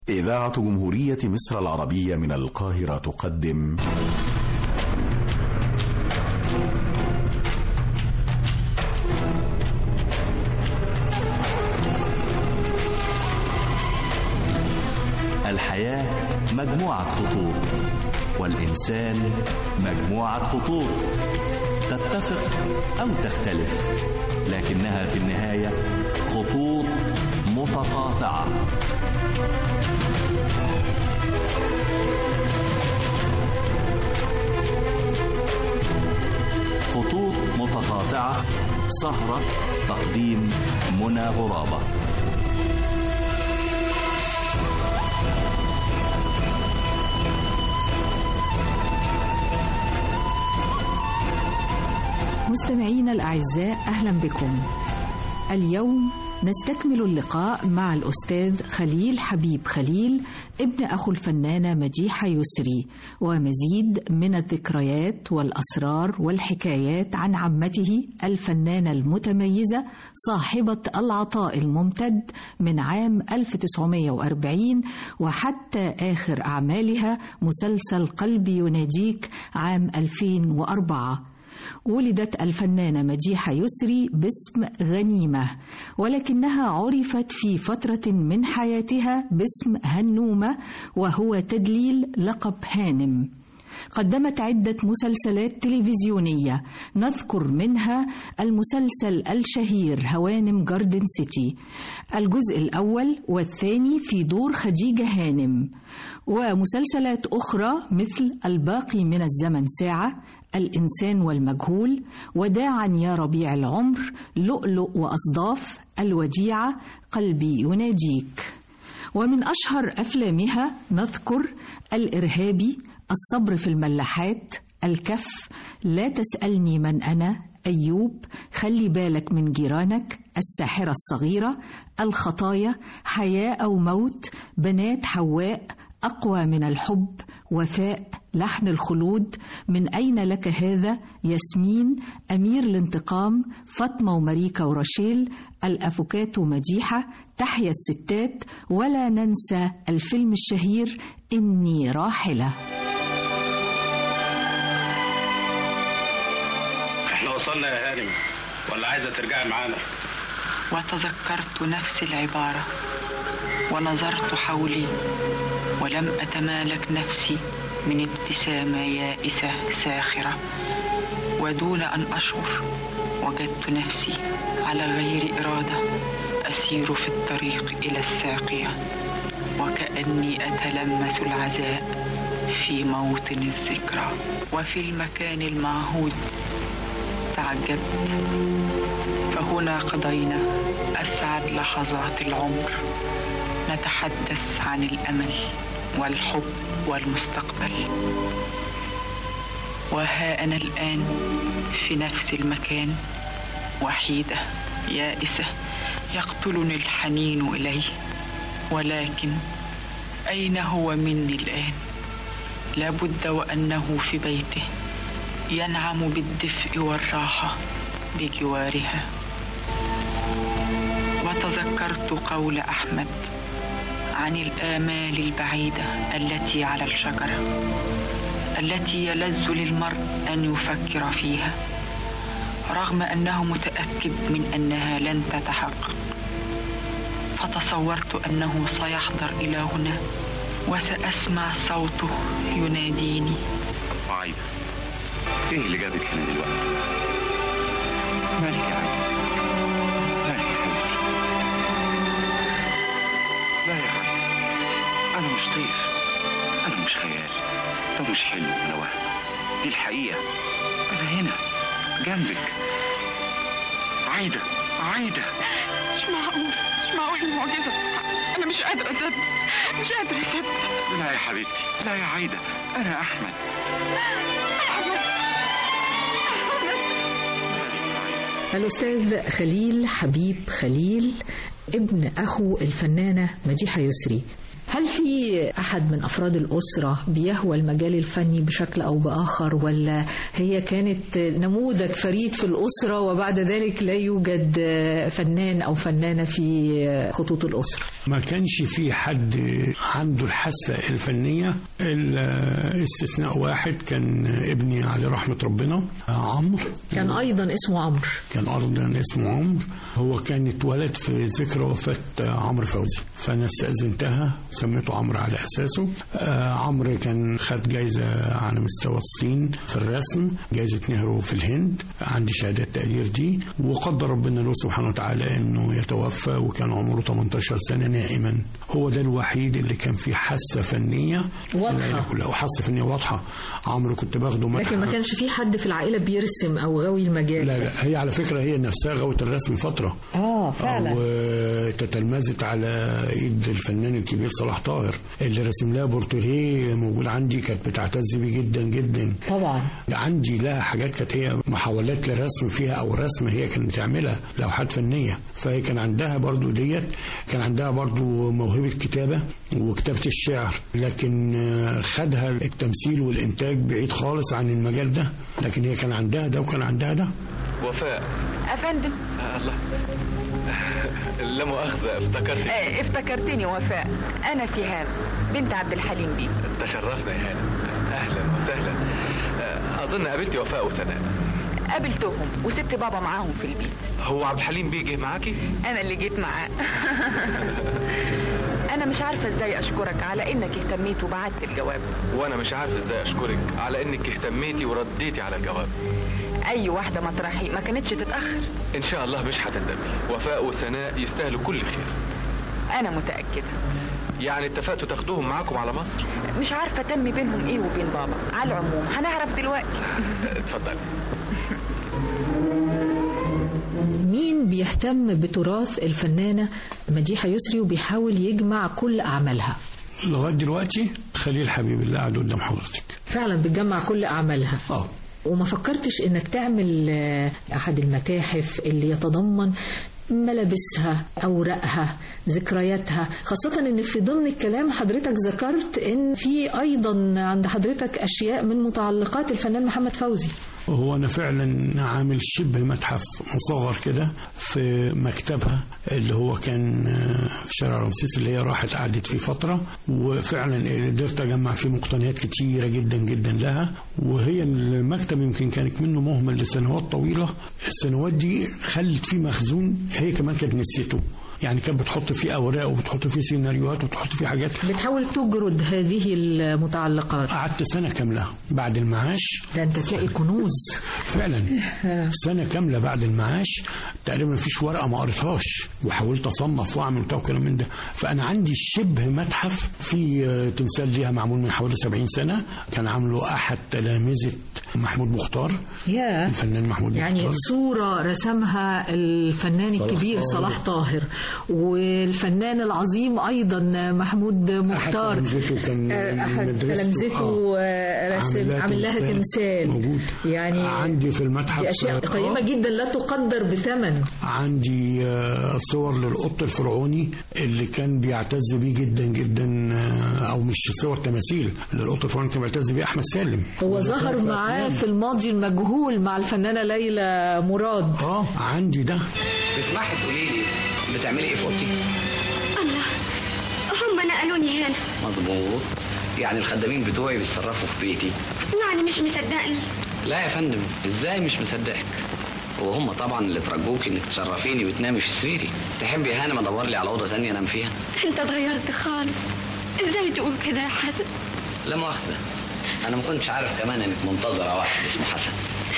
إذاعة جمهورية مصر العربية من القاهرة تقدم الحياة مجموعة خطوط، والإنسان مجموعة خطوط تتفق أو تختلف، لكنها في النهاية خطوط متقاطعة. خطوط متقاطعة، سهرة تقديم منى غرابة. مستمعينا الأعزاء، أهلا بكم. اليوم نستكمل اللقاء مع الأستاذ خليل حبيب خليل، ابن أخو الفنانة مديحة يسري، ومزيد من الذكريات والأسرار والحكايات عن عمته الفنانة المتميزة صاحبة العطاء الممتد من عام 1940 وحتى آخر أعمالها مسلسل قلبي يناديك عام 2004. ولدت الفنانة مديحة يسري باسم غنيمة، ولكنها عرفت في فترة من حياتها باسم هنومة، وهو تدليل لقب هانم. قدمت عدة مسلسلات تلفزيونية، نذكر منها المسلسل الشهير هوانم جاردن سيتي، الجزء الأول والثاني في دور خديجة هانم، ومسلسلات أخرى مثل الباقي من الزمن ساعة، الإنسان والمجهول، وداعا يا ربيع العمر، لؤلؤ وأصداف، الوديعة، قلبي يناديك. ومن أشهر أفلامها نذكر الإرهابي، الصبر في الملاحات، الكف، لا تسألني من أنا، أيوب، خلي بالك من جيرانك، الساحرة الصغيرة، الخطايا، حياة أو موت، بنات حواء، أقوى من الحب، وفاء، لحن الخلود، من أين لك هذا، ياسمين، أمير الانتقام، فاطمة وماريكا ورشيل، الأفوكاتو مديحة، تحيا الستات، ولا ننسى الفيلم الشهير إني راحلة. احنا وصلنا يا هانم، ولا عايزة ترجعي معانا؟ وتذكرت نفس العبارة ونظرت حولي، ولم أتمالك نفسي من ابتسامة يائسة ساخرة، ودون أن أشعر وجدت نفسي على غير إرادة أسير في الطريق إلى الساقية، وكأني أتلمس العزاء في موطن الذكرى وفي المكان المعهود. تعجبت، فهنا قضينا أسعد لحظات العمر، نتحدث عن الأمل والحب والمستقبل. وها أنا الآن في نفس المكان، وحيدة يائسة يقتلني الحنين إليه، ولكن أين هو مني الآن؟ لابد وأنه في بيته ينعم بالدفء والراحة بجوارها. وتذكرت قول أحمد عن الآمال البعيدة التي على الشجرة، التي يلذ للمرء أن يفكر فيها رغم أنه متأكد من أنها لن تتحقق. فتصورت أنه سيحضر إلى هنا وسأسمع صوته يناديني. عايدة، إيه اللي جابك هنا دلوقتي؟ مالك يا عايدة؟ مالك يا حبيبتي؟ لا يا عايدة، أنا مش طير، أنا مش خيال، ده مش حلم ولا وهم، دي الحقيقة. أنا هنا جنبك. عايدة، عايدة، مش معقول المعجزة، أنا مش قادرة أصدق، مش قادرة أصدق. لا يا حبيبتي، لا يا عايدة، أنا أحمد. الأستاذ خليل حبيب خليل، ابن أخو الفنانة مديحة يسري. هل في أحد من أفراد الأسرة بيهوى المجال الفني بشكل أو بآخر، ولا هي كانت نموذج فريد في الأسرة وبعد ذلك لا يوجد فنان أو فنانة في خطوط الأسرة؟ ما كانش في حد عنده الحاسة الفنية إلا استثناء واحد، كان ابني على رحمة ربنا عمرو، كان أيضا اسمه عمرو. كان أيضا اسمه عمرو. هو كان اتولد في ذكرى وفاة عمرو فوزي، فأنا استأذنتها سميته عمرو على أساسه. عمرو كان خد جايزة على مستوى الصين في الرسم، جايزة نهرو في الهند، عندي شهادات تقدير دي. وقدر ربنا له سبحانه وتعالى إنه يتوفى وكان عمره 18 سنة نائما. هو ده الوحيد اللي كان فيه حاسة فنية واضحة، وحاسة فنية واضحة. عمرو كنت باخده لكن ما كانش في حد في العائلة بيرسم أو غاوي المجال. لا، هي على فكرة هي نفسها غاوية الرسم فترة فعلا، وتتلمذت على ايد الفنان الكبير صلاح طاهر اللي رسم لها بورتريه موجود عندي، كانت بتعتز بيه جدا جدا. طبعا عندي لها حاجات كانت هي محاولات للرسم فيها او رسم هي كانت تعملها، لوحات فنيه، فهي كان عندها برضو ديت. كان عندها برضو موهبه كتابه وكتابه الشعر، لكن خدها التمثيل والانتاج بعيد خالص عن المجال ده، لكن هي كان عندها ده وكان عندها ده. وفاء أفندم. الله لا مؤاخذة، افتكرتني وفاء، أنا سهام بنت عبد الحليم بيه. تشرفنا يا هانم، أهلا وسهلا. أظن قابلتي وفاء وسناء. قابلتهم وسبت بابا معاهم في البيت. هو عبد الحليم بيه جه معاكي؟ أنا اللي جيت معاه. أنا مش عارفة إزاي أشكرك على إنك اهتميت وبعت الجواب. وأنا مش عارف إزاي أشكرك على إنك اهتميتي ورديتي على الجواب. أي واحدة مطرحي ما كانتش تتأخر. إن شاء الله مش هتندمي. وفاء وسناء يستاهلوا كل خير. أنا متأكدة. يعني اتفقتوا تاخدوهم معاكم على مصر؟ مش عارفة تم بينهم إيه وبين بابا، على العموم هنعرف دلوقتي. اتفضل. مين بيهتم بتراث الفنانة مديحة يسري وبيحاول يجمع كل أعمالها؟ لغاية دلوقتي خليل حبيب اللي قاعد قدام حضرتك فعلا بتجمع كل أعمالها. وما فكرتش إنك تعمل أحد المتاحف اللي يتضمن ملابسها، أوراقها، ذكرياتها، خاصة إن في ضمن الكلام حضرتك ذكرت إن في أيضا عند حضرتك أشياء من متعلقات الفنان محمد فوزي. وهو أنا فعلا عامل شبه متحف مصغر كده في مكتبها اللي هو كان في شارع رمسيس اللي هي راحت قعدت فيه فترة، وفعلا قدرت أجمع فيه مقتنيات كتيرة جدا جدا لها. وهي المكتب يمكن كانت منه مهمل لسنوات طويلة، السنوات دي خلت فيه مخزون هي كمان كانت نسيته، يعني كانت بتحط فيه أوراق وبتحط فيه سيناريوهات وبتحط فيه حاجات، بتحاول تجرد هذه المتعلقات. قعدت سنة كاملة بعد المعاش، ده أنت تلاقي كنوز فعلا. سنة كاملة بعد المعاش تقريبا مفيش ورقة ما قريتهاش، وحاولت أصنف وأعمل وكلام من ده. فأنا عندي شبه متحف في تمثال ليها معمول من حوالي 70 سنة، كان عامله أحد تلامذة محمود مختار، الفنان محمود يعني مختار. صورة رسمها الفنان الكبير صلاح طاهر، والفنان العظيم أيضا محمود مختار أحد تلامذته رسم عامل لها تمثال موجود. يعني عندي في المتحف أشياء قيمة جدا لا تقدر بثمن. عندي صور للقط الفرعوني اللي كان بيعتز بيه جدا جدا، أو مش صور تماثيل للقط الفرعوني كان بيعتز بيه أحمد سالم، هو ظهر معاه في الماضي المجهول مع الفنانة ليلى مراد. عندي ده. تسمحي تقولي لي بتعملي ايه في اوضتي؟ الله، هم نقلوني هنا. مظبوط، يعني الخدامين بتوعي بيتصرفوا في بيتي. يعني مش مصدقني؟ لا يا فندم، ازاي مش مصدقك؟ وهم طبعا اللي ترجوك انك تشرفيني وتنامي في سريري. تحبي يا هانم ادور لي على اوضه ثانيه انام فيها؟ انت اتغيرت خالص، ازاي تقول كده يا حسن؟ لا مؤاخذه، انا ما كنتش عارف كمان انك منتظره واحد اسمه حسن.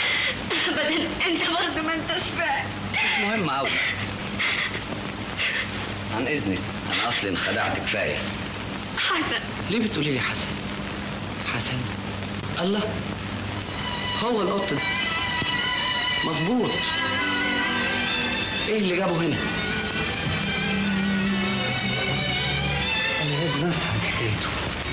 ابدا، انت برضه ما انتش فاهم. مش مهم قوي. عن اذنك، انا اصلي انخدعت كفايه. حسن. ليه بتقولي لي حسن؟ حسن؟ الله، هو القط ده مظبوط. ايه اللي جابه هنا؟ انا لازم افهم حكايته.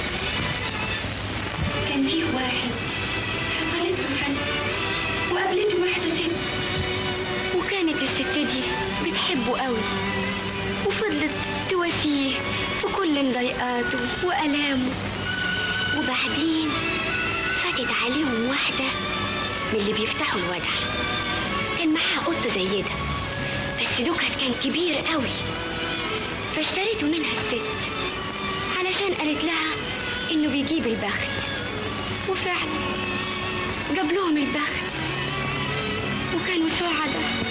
كان فيه واحد حصلت له حاجه وقابلته واحده ست، وكانت الست دي بتحبه قوي، وفضلت تواسيه في كل مضايقاته وألامه. وبعدين فاتت عليهم واحدة من اللي بيفتحوا الوجع، كان معاها قط زي ده، بس دوكت كان كبير قوي، فاشتريته منها الست علشان قالت لها إنه بيجيب البخت. وفعلا جاب لهم البخت وكانوا سعداء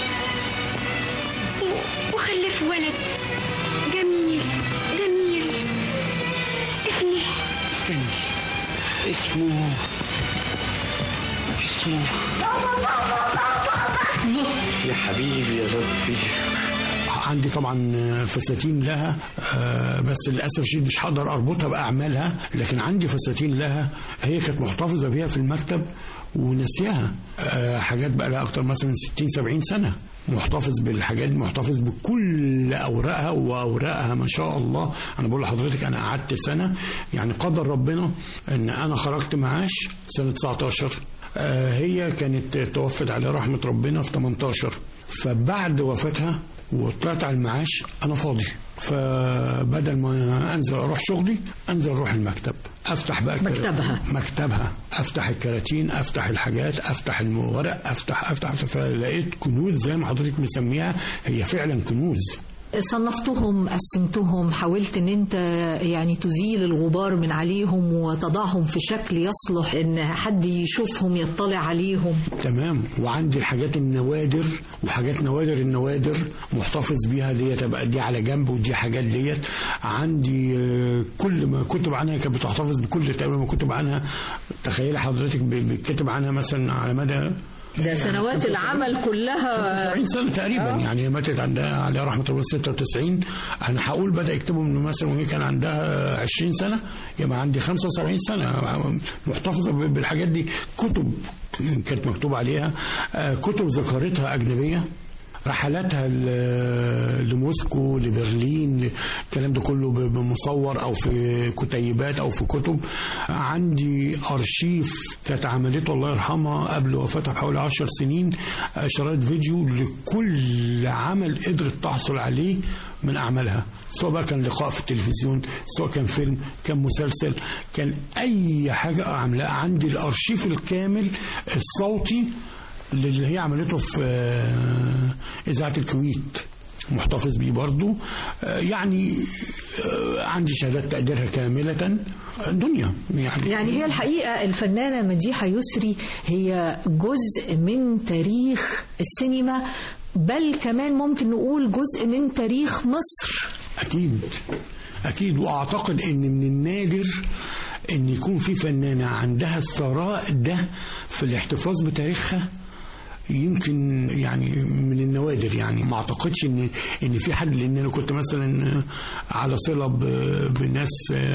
وخلفوا ولد جميل جميل. اسمه يا حبيبي يا لطفي. عندي طبعا فساتين لها، بس للأسف شيء مش هقدر أربطها بأعمالها، لكن عندي فساتين لها هي كانت محتفظة بيها في المكتب ونسيها. حاجات بقى لها أكتر مثلا 60-70 سنة محتفظ بالحاجات، محتفظ بكل أوراقها، وأوراقها ما شاء الله. أنا بقول لحضرتك أنا قعدت سنة، يعني قدر ربنا إن أنا خرجت معاش سنة 19، هي كانت توفت على رحمة ربنا في 18. فبعد وفاتها وطلعت على المعاش أنا فاضي، فبدل ما أنزل أروح شغلي أنزل أروح المكتب، أفتح بقى مكتبها، أفتح الكراتين، أفتح الحاجات، أفتح الورق، أفتح فلقيت كنوز زي ما حضرتك مسميها، هي فعلا كنوز. صنفتهم، قسمتهم، حاولت ان انت يعني تزيل الغبار من عليهم وتضعهم في شكل يصلح ان حد يشوفهم يطلع عليهم. تمام. وعندي الحاجات النوادر وحاجات نوادر النوادر محتفظ بيها، دي تبقى دي على جنب ودي حاجات ديت. عندي كل ما كتب عنها كانت بتحتفظ بكل تقريبا ما كتب عنها. تخيل حضرتك بكتب عنها مثلا على مدى ده سنوات العمل كلها 70 سنة تقريبا. يعني ماتت عندها على رحمة الله 96. أنا هقول بدأ يكتبوا من مثلا وهي كان عندها 20 سنة، يبقى عندي 75 سنة محتفظة بالحاجات دي. كتب كانت مكتوب عليها، كتب ذكرتها أجنبية، رحلاتها لموسكو لبرلين، الكلام ده كله بمصور او في كتيبات او في كتب. عندي ارشيف كانت عملته الله يرحمها قبل وفاتها بحوالي 10 سنين، شرايط فيديو لكل عمل قدرت تحصل عليه من اعمالها، سواء بقى كان لقاء في التلفزيون، سواء كان فيلم، كان مسلسل، كان اي حاجه عاملاها. عندي الارشيف الكامل الصوتي اللي هي عملته في إذاعة الكويت محتفظ بيه برضو. يعني عندي شهادات تقديرها كاملة دنيا. يعني هي الحقيقة الفنانة مديحة يسري هي جزء من تاريخ السينما، بل كمان ممكن نقول جزء من تاريخ مصر. أكيد. وأعتقد أن من النادر أن يكون في فنانة عندها الثراء ده في الاحتفاظ بتاريخها، يمكن يعني من النوادر. يعني ما اعتقدش ان في حد، لان انا كنت مثلا على صله بناس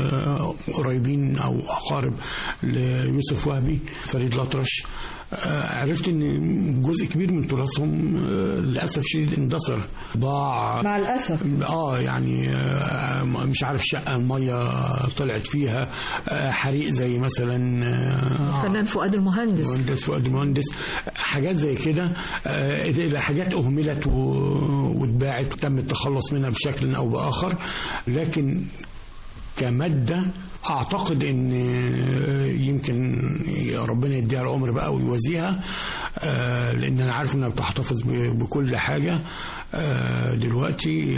قريبين او اقارب ليوسف وهبي، فريد الأطرش، عرفت ان جزء كبير من تراثهم للاسف شديد اندثر، ضاع مع الاسف. يعني مش عارف شقه الميه طلعت فيها، حريق زي مثلا فنان فؤاد المهندس، حاجات زي كده. حاجات اهملت واتباعت وتم التخلص منها بشكل او باخر، لكن كماده اعتقد ان يمكن ربنا يديها العمر بقى ويوازيها، لان انا عارف انها بتحتفظ بكل حاجه. دلوقتي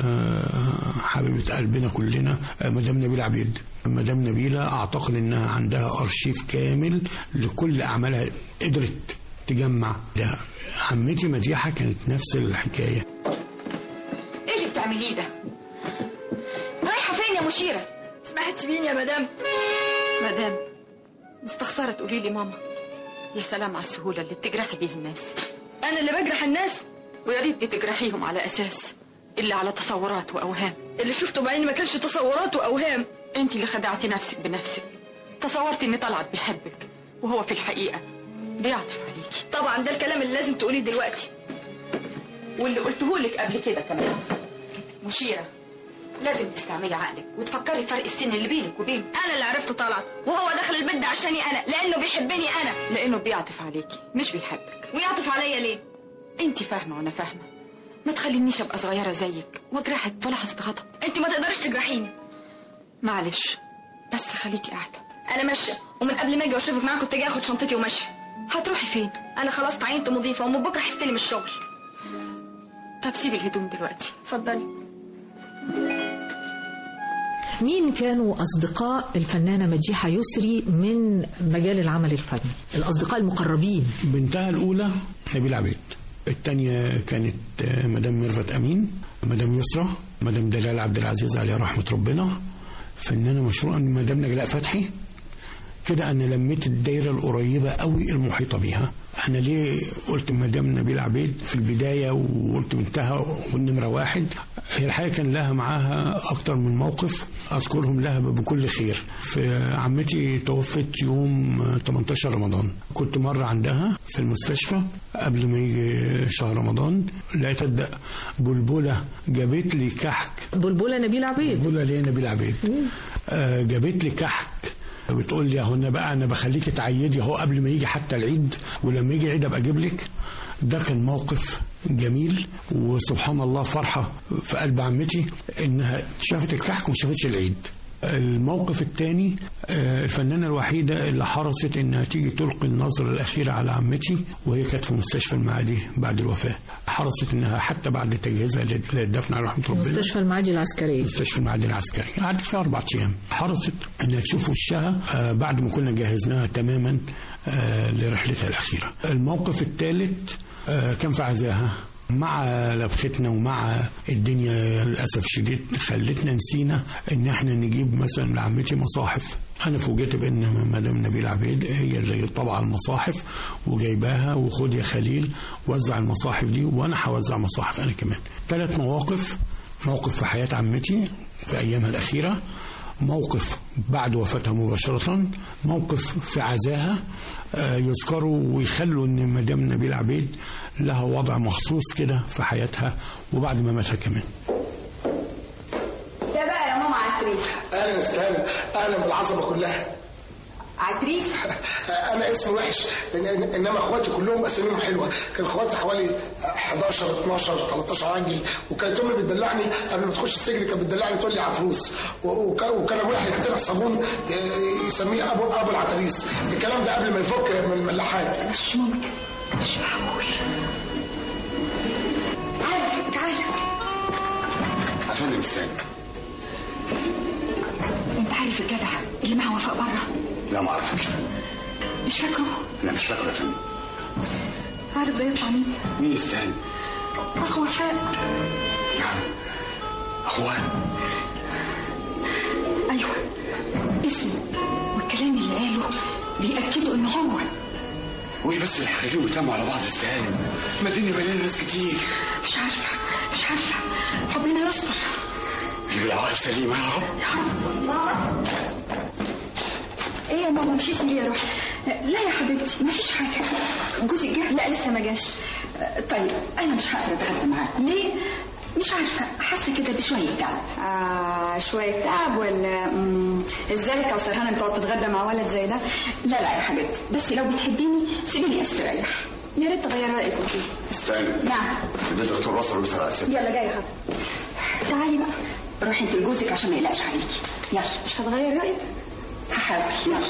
حبيبه قلبنا كلنا مدام نبيلة عبيد. مدام نبيلة اعتقد انها عندها ارشيف كامل لكل اعمالها، قدرت تجمع ده. عمتي مديحة كانت نفس الحكايه. ايه اللي بتعمليه ده؟ رايحه فين يا مشيره؟ اسمحي تسيبيني يا مدام. مدام مستخسره تقولي لي ماما. يا سلام على السهوله اللي بتجرحي بيها الناس. انا اللي بجرح الناس؟ ويا ريت تجرحيهم على اساس اللي على تصورات واوهام. اللي شفته بعيني ما كانش تصورات واوهام. انت اللي خدعتي نفسك بنفسك، تصورتي ان طلعت بيحبك وهو في الحقيقه بيعطف عليكي. طبعا ده الكلام اللي لازم تقوليه دلوقتي، واللي قلته لك قبل كده كمان. مشيره لازم تستعملي عقلك وتفكري فرق السن اللي بينك وبينه. انا اللي عرفته طلعت، وهو دخل البيت ده عشاني انا، لانه بيحبني انا. لانه بيعطف عليكي مش بيحبك. ويعطف عليا ليه؟ انت فاهمه وانا فاهمه. ما تخلينيش ابقى صغيره زيك واجرحك في لحظه غضب. انت ما تقدرش تجرحيني. معلش بس خليكي قاعده. انا ماشيه، ومن قبل ما اجي واشوفك معاك كنت جاي اخد شنطتي وماشيه. هتروحي فين؟ انا خلاص تعينت مضيفه ومن بكره هستلم الشغل. طب سيبي الهدوم دلوقتي. اتفضلي. مين كانوا أصدقاء الفنانة مديحة يسري من مجال العمل الفني؟ الأصدقاء المقربين. بنتها الأولى نبيلة عبيد، الثانية كانت مدام ميرفت أمين، مدام يسرى، مدام دلال عبد العزيز عليها رحمة ربنا، فنانة مشهورة مدام نجلاء فتحي. كده أنا لميت الدايرة القريبة قوي المحيطة بيها. أنا ليه قلت مدام نبيلة عبيد في البداية وقلت بنتها والنمرة واحد؟ هي الحقيقة كان لها معاها أكتر من موقف أذكرهم لها بكل خير. في عمتي توفت يوم 18 رمضان، كنت مرة عندها في المستشفى قبل ما يجي شهر رمضان، لقيت بلبلة جابت لي كحك. بلبلة نبيلة عبيد؟ بلبلة ليه نبيلة عبيد. جابت لي كحك، بتقول لي اهو انا بخليكي تعيدي اهو قبل ما يجي حتى العيد، ولما يجي العيد ابقى اجيب لك. ده كان موقف جميل، وسبحان الله فرحه في قلب عمتي انها شافت الكحك وما شافتش العيد. الموقف الثاني، الفنانة الوحيدة اللي حرصت انها تيجي تلقي النظرة الأخيرة على عمتي وهي كانت في مستشفى المعادي بعد الوفاة. حرصت انها حتى بعد تجهيزها للدفن على رحمة ربنا، مستشفى المعادي العسكري، مستشفى المعادي العسكري، قعدت فيها 4 أيام. حرصت انها تشوف وشها بعد ما كنا جهزناها تماما لرحلتها الأخيرة. الموقف الثالث كان في عزاها، مع لبختنا ومع الدنيا للأسف شديد خلتنا نسينا ان احنا نجيب مثلا لعمتي مصاحف. انا فوجئت بان مدام نبيلة عبيد هي اللي طبع المصاحف وجايباها، وخد يا خليل وزع المصاحف دي وانا هوزع مصاحف انا كمان. 3 مواقف: موقف في حياة عمتي في ايامها الاخيرة، موقف بعد وفاتها مباشرة، موقف في عزاها، يذكروا ويخلوا ان مدام نبيلة عبيد لها وضع مخصوص كده في حياتها وبعد ما ماتها كمان. ده بقى يا ماما عتريس. اهلا استهلا، اهلا بالعصبة كلها. عتريس؟ انا اسمي وحش، انما اخواتي كلهم اساميهم حلوه. كان اخواتي حوالي 11 12 13 راجل، وكانت امي بتدلعني قبل ما تخش السجن، كانت بتدلعني تقول لي عتروس، وكان ابويا هيخترع صابون يسميه ابو العتريس. الكلام ده قبل ما يفك من الملاحات. مش ممكن، مش معقول. تعال عشان المثال. انت عارف الجدع اللي معه وفاء بره؟ لا ما اعرفوش. مش فاكره؟ لا مش فاكره يا فندم. عارف ده يطلع مين؟ مين يستاهل؟ اخو وفاء. نعم اخوان. ايوه اسمه والكلام اللي قاله بيأكدوا ان هو. وايه بس اللي هيخليهم يتلموا على بعض استهانوا؟ ما الدنيا مليانه ناس كتير. مش عارفه ربنا يستر. جيب العواقب سليمه يا رب. يا رب. ماما ايه يا ماما مشيتي ليه يا روحي؟ لا يا حبيبتي مفيش حاجه. جوزك جه؟ لا لسه ما جاش. طيب انا مش هقدر اتغدى معاك. ليه؟ مش عارفه، حاسه كده بشويه تعب. شويه تعب ولا ازاي يا سرهانه بتقعد تتغدى مع ولد زي ده؟ لا يا حبيبتي، بس لو بتحبيني سيبيني استريح. يا ريت تغير رايك فيه. استنى. نعم. الدكتور وصل ويسرع الست. يلا جايه يا حبيبتي. تعالي بقى روحي انت لجوزك عشان ما يقلقش عليكي. يلا مش هتغير رايك؟ هحاول.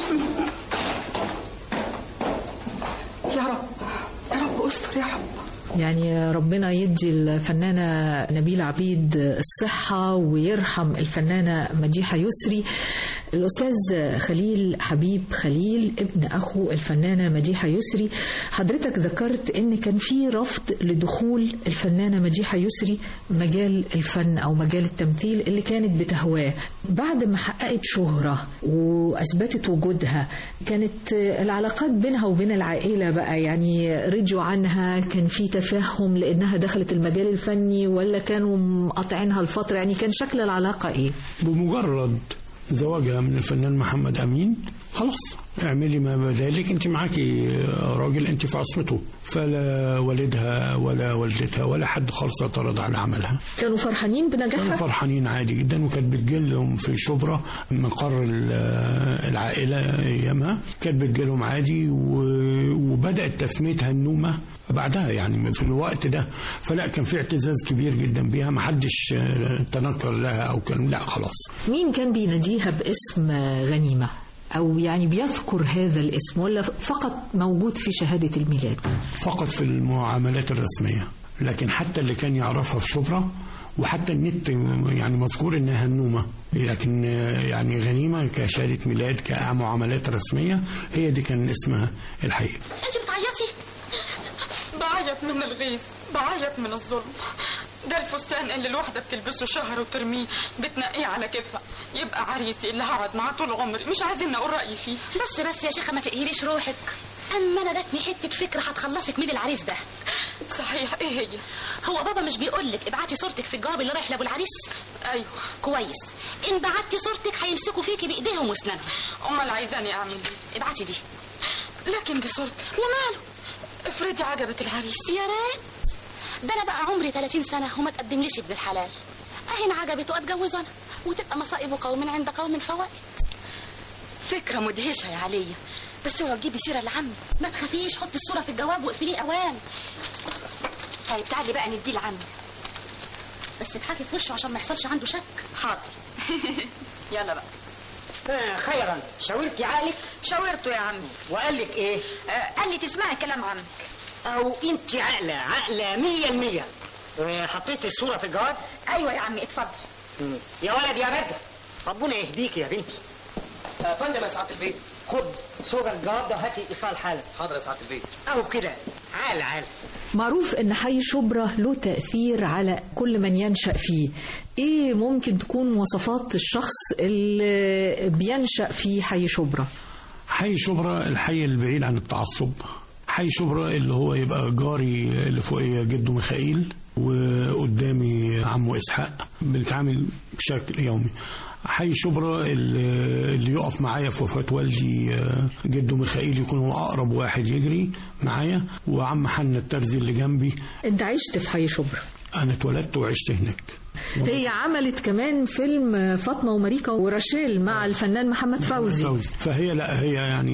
يلا يا رب استر يا رب. يعني ربنا يدي الفنانة نبيلة عبيد الصحة ويرحم الفنانة مديحة يسري. الأستاذ خليل حبيب خليل ابن أخو الفنانة مديحة يسري، حضرتك ذكرت إن كان في رفض لدخول الفنانة مديحة يسري مجال الفن أو مجال التمثيل اللي كانت بتهواه. بعد ما حققت شهرة وأثبتت وجودها، كانت العلاقات بينها وبين العائلة بقى يعني رجعوا عنها؟ كان في تفاهم لأنها دخلت المجال الفني ولا كانوا مقاطعينها الفترة؟ يعني كان شكل العلاقة إيه؟ بمجرد زواجها من الفنان محمد أمين خلاص اعملي ما بدالك، انت معاكي راجل انت في عصمته. فلا والدها ولا والدتها ولا حد خالص اعترض على عملها. كانوا فرحانين بنجاحها؟ كانوا فرحانين عادي جدا، وكانت بتجيلهم في شبرا مقر العائله ايامها، كانت بتجيلهم عادي، وبدات تسميتها النومه بعدها يعني في الوقت ده. فلا كان في اعتزاز كبير جدا بيها، ما حدش تنكر لها او كان لا خلاص. مين كان بيناديها باسم غنيمة أو يعني بيذكر هذا الاسم، ولا فقط موجود في شهادة الميلاد؟ فقط في المعاملات الرسمية، لكن حتى اللي كان يعرفها في شبرا وحتى النت يعني مذكور إنها النومة، لكن يعني غنيمة كشهادة ميلاد كمعاملات رسمية هي دي كان اسمها الحقيقي. أنت بتعيطي؟ بعيط من الغيظ، بعيط من الظلم. ده الفستان اللي الواحدة بتلبسه شهر وترميه، بتنقيه على كتفها، يبقى عريسي اللي هقعد معاه طول عمري. مش عايزين اقول رأيي فيه. بس يا شيخة ما تقهريش روحك. اما انا جاتني حتة فكرة هتخلصك من العريس ده. صحيح، ايه هي؟ هو بابا مش بيقولك ابعتي صورتك في الجواب اللي رايح لابو العريس؟ ايوه. كويس، ان بعتي صورتك هيمسكوا فيكي بايديهم واسنانهم. امال عايزاني اعمل دي؟ ابعتي دي. لكن دي صورتك. وماله؟ افرضي عجبت العريس. يا ريت. ده انا بقى عمري 30 سنة وما تقدمليش ابن الحلال. اهين عجبته اتجوز انا، وتبقى مصائب قوم عند قوم فوائد. فكرة مدهشة يا عليا، بس اوعى تجيبي سيرة لعمي. ما تخافيش، حطي الصورة في الجواب واقفليه اوام. طيب تعالي بقى نديه لعمي، بس اضحكي في وشه عشان ما يحصلش عنده شك. حاضر. يلا بقى. خيرا، شاورتي عقلك؟ شاورته يا عمي. وقال لك ايه؟ قال لي تسمعي كلام عمك. او انت عقلة 100%. حطيتي الصورة في الجواب؟ ايوه يا عمي، اتفضل. يا ولد يا برجة، ربنا يهديك يا بنتي. فندم يا سعادة البيت. خد صورة الجواب ده وهاتي ايصال حالة. حاضر يا سعادة البيت. اهو كده، عال. معروف ان حي شبرا له تأثير على كل من ينشأ فيه. ايه ممكن تكون مواصفات الشخص اللي بينشأ في حي شبرا؟ حي شبرا الحي البعيد عن التعصب، حي شبرا اللي هو يبقى جاري اللي فوقيه جده ميخائيل وقدامي عمه إسحاق، بنتعامل بشكل يومي. حي شبرا اللي يقف معايا في وفاة والدي جده ميخائيل يكون هو أقرب واحد يجري معايا، وعم حنا الترزي اللي جنبي. انت عشت في حي شبرا؟ أنا اتولدت وعشت هناك. هي عملت كمان فيلم فاطمة وماريكا وراشيل مع الفنان محمد فوزي. فهي لا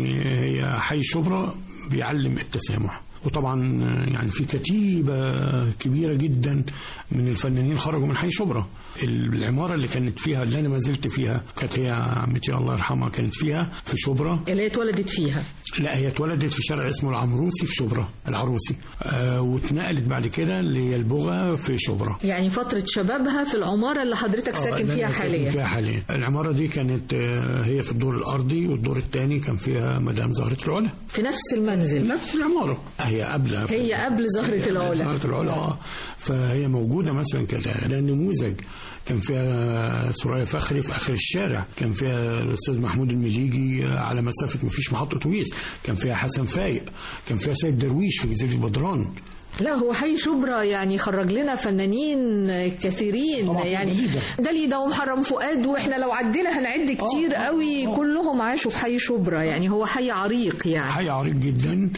هي حي شبرا بيعلم التسامح. وطبعا يعني في كتيبة كبيرة جدا من الفنانين خرجوا من حي شبرا. العمارة اللي كانت فيها اللي أنا ما زلت فيها كانت هي عمتي الله يرحمها كانت فيها في شبرا. اللي هي اتولدت فيها؟ لا، هي اتولدت في شارع اسمه العمروسي في شبرا، العروسي. واتنقلت بعد كده للبغة في شبرا. يعني فترة شبابها في العمارة اللي حضرتك ساكن فيها حاليا. العمارة دي كانت هي في الدور الأرضي، والدور الثاني كان فيها مدام زهرة العلا في نفس المنزل، نفس العمارة. هي قبل زهرة العلا. فهي موجودة مثلا كده نموذج. كان فيها سرايا فخري في آخر الشارع، كان فيها الأستاذ محمود المليجي على مسافة مفيش محطة أتوبيس، كان فيها حسن فايق، كان فيها سيد درويش في جزيرة بدران. لا، هو حي شبرا يعني خرج لنا فنانين كثيرين، يعني داليدا ومحرم فؤاد، واحنا لو عدينا هنعد كتير قوي. كلهم عاشوا في حي شبرا، يعني هو حي عريق، يعني حي عريق جدا.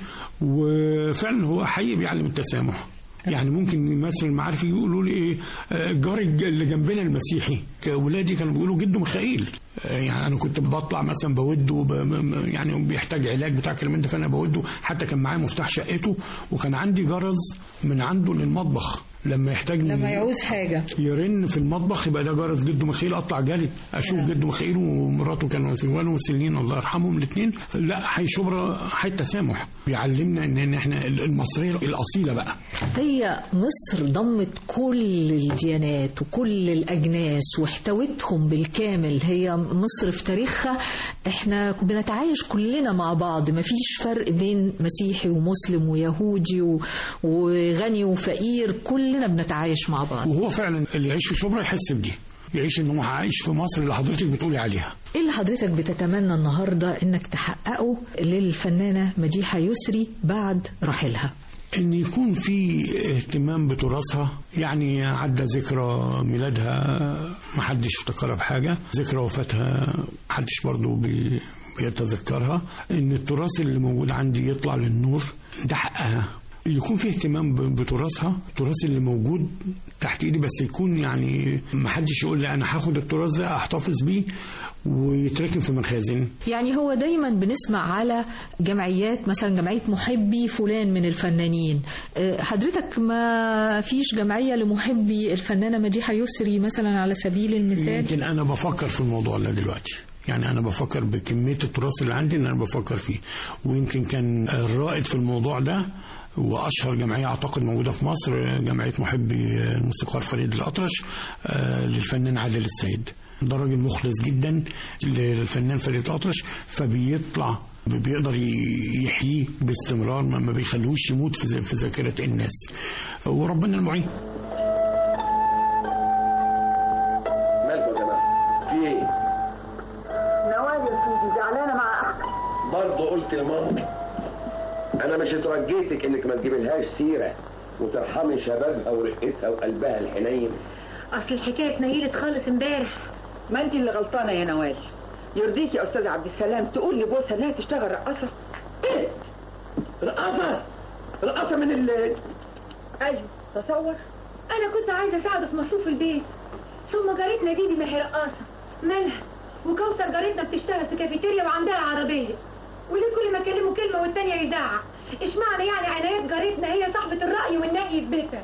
وفعلا هو حي بيعلم التسامح. يعني ممكن مثلا المعارف يقولوا لي ايه، الجار اللي جنبنا المسيحي، ولادي كانوا بيقولوا جده ميخائيل. يعني انا كنت بطلع مثلا بوده يعني بيحتاج علاج بتاع الكلام ده، فانا بوده. حتى كان معايا مفتاح شقته، وكان عندي جرس من عنده للمطبخ لما يعوز حاجه يرن في المطبخ، يبقى ده جرس جده ميخائيل. اطلع جالي اشوف جده ميخائيل ومراته كانوا مسلمين الله يرحمهم الاثنين. لا، حي شبرا حي التسامح، بيعلمنا ان احنا المصريه الاصيله بقى. هي مصر ضمت كل الديانات وكل الاجناس واحتوتهم بالكامل. هي مصر في تاريخها احنا بنتعايش كلنا مع بعض، مفيش فرق بين مسيحي ومسلم ويهودي وغني وفقير، كلنا بنتعايش مع بعض. وهو فعلا اللي يعيش في شبرا يحس بدي، يعيش انه عايش في مصر اللي حضرتك بتقولي عليها. ايه اللي حضرتك بتتمنى النهارده انك تحققه للفنانه مديحه يسري بعد رحيلها؟ ان يكون في اهتمام بتراثها. يعني عدى ذكرى ميلادها محدش افتكرها بحاجة، ذكرى وفاتها محدش برضو بيتذكرها. ان التراث اللي موجود عندي يطلع للنور، ده حقها. يكون في اهتمام بتراثها، التراث اللي موجود تحت ايدي، بس يكون يعني محدش يقول لي انا هاخد التراث ده احتفظ بيه ويتركن في مخازن. يعني هو دايما بنسمع على جمعيات، مثلا جمعية محبي فلان من الفنانين، حضرتك ما فيش جمعية لمحبي الفنانة مديحة يسري مثلا على سبيل المثال؟ يمكن أنا بفكر في الموضوع ده دلوقتي، يعني أنا بفكر بكمية التراث اللي عندي إن أنا بفكر فيه، ويمكن كان الرائد في الموضوع ده وأشهر جمعية أعتقد موجودة في مصر جمعية محبي الموسيقار فريد الأطرش للفنان عادل السيد. ده راجل مخلص جدا للفنان فريد الأطرش، فبيطلع بيقدر يحييه باستمرار، ما بيخلوش يموت في ذاكرة الناس، وربنا المعين. مالكم يا جماعة؟ في ايه؟ نوال يا سيدي زعلانة مع أحمد. برضه قلت لماما أنا مش اترجيتك إنك ما تجيبلهاش سيرة وترحمي شبابها ورقتها وقلبها الحنين. أصل الحكاية اتنيلت خالص امبارح. ما أنت اللي غلطانة يا نوال. يرضيك يا أستاذ عبد السلام تقول لجوزها إنها تشتغل رقاصة؟ إيه؟ رقاصة من أيوه تصور. أنا كنت عايزة أساعده في مصروف البيت، ثم جارتنا دي ما هي رقاصة مالها، وكوثر جارتنا بتشتغل في كافيتيريا وعندها عربية، وليه كل ما اكلمه كلمه والتانيه يزعق؟ اشمعنى يعني عنايات جارتنا هي صاحبه الراي والنهي في بيتها؟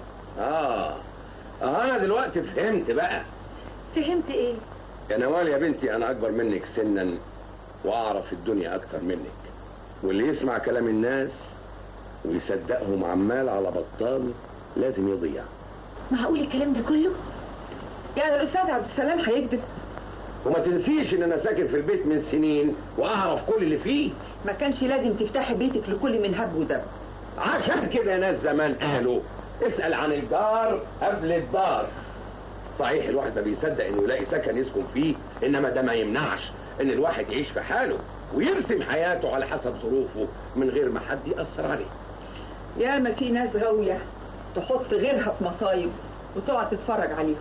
انا دلوقتي فهمت بقى. فهمت ايه؟ يا نوال يا بنتي، انا اكبر منك سنا واعرف الدنيا اكتر منك، واللي يسمع كلام الناس ويصدقهم عمال على بطال لازم يضيع. معقول الكلام ده كله؟ يعني الاستاذ عبد السلام هيكذب؟ وما تنسيش ان انا ساكن في البيت من سنين واعرف كل اللي فيه. ما كانش لازم تفتحي بيتك لكل من هب ودب. عشان كده ناس زمان قالوا اسأل عن الجار قبل الدار. صحيح الواحد ما بيصدق انه يلاقي سكن يسكن فيه، انما ده ما يمنعش ان الواحد يعيش في حاله ويرسم حياته على حسب ظروفه من غير ما حد يأثر عليه. يا ما في ناس غاوية تحط غيرها في مصايب وتقعد تتفرج عليهم.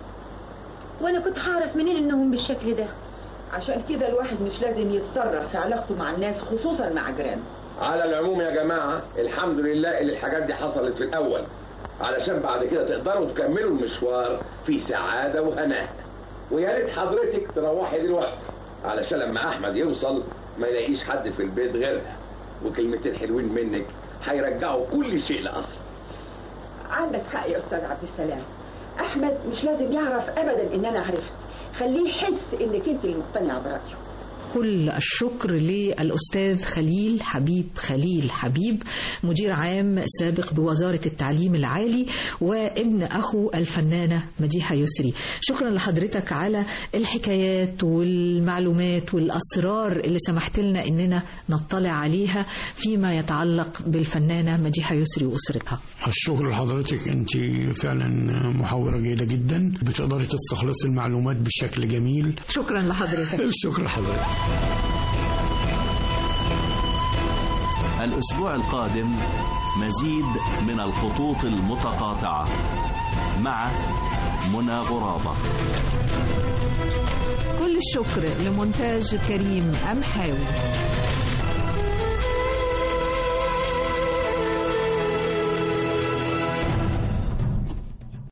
وانا كنت هعرف منين انهم بالشكل ده؟ عشان كده الواحد مش لازم يتسرع في علاقته مع الناس، خصوصا مع جيرانه. على العموم يا جماعة الحمد لله اللي الحاجات دي حصلت في الأول، علشان بعد كده تقدروا تكملوا المشوار في سعادة وهناء. ويا ريت حضرتك تروحي دلوقتي علشان لما أحمد يوصل ما يلاقيش حد في البيت غيرها، وكلمتين حلوين منك هيرجعوا كل شيء لأصله. عندك حق يا أستاذ عبد السلام، أحمد مش لازم يعرف أبدا إن أنا عرفت، خليه يحس إنك أنت المقتنعة برأيه. كل الشكر للأستاذ خليل حبيب مدير عام سابق بوزارة التعليم العالي وابن أخو الفنانة مديحة يسري. شكرا لحضرتك على الحكايات والمعلومات والأسرار اللي سمحت لنا إننا نطلع عليها فيما يتعلق بالفنانة مديحة يسري وأسرتها. الشكر لحضرتك، أنت فعلا محاورة جيدة جدا، بتقدري تستخلصي المعلومات بشكل جميل. شكرا لحضرتك. شكرا لحضرتك. الأسبوع القادم مزيد من الخطوط المتقاطعة مع منى غرابة. كل الشكر لمونتاج كريم أمحاوي.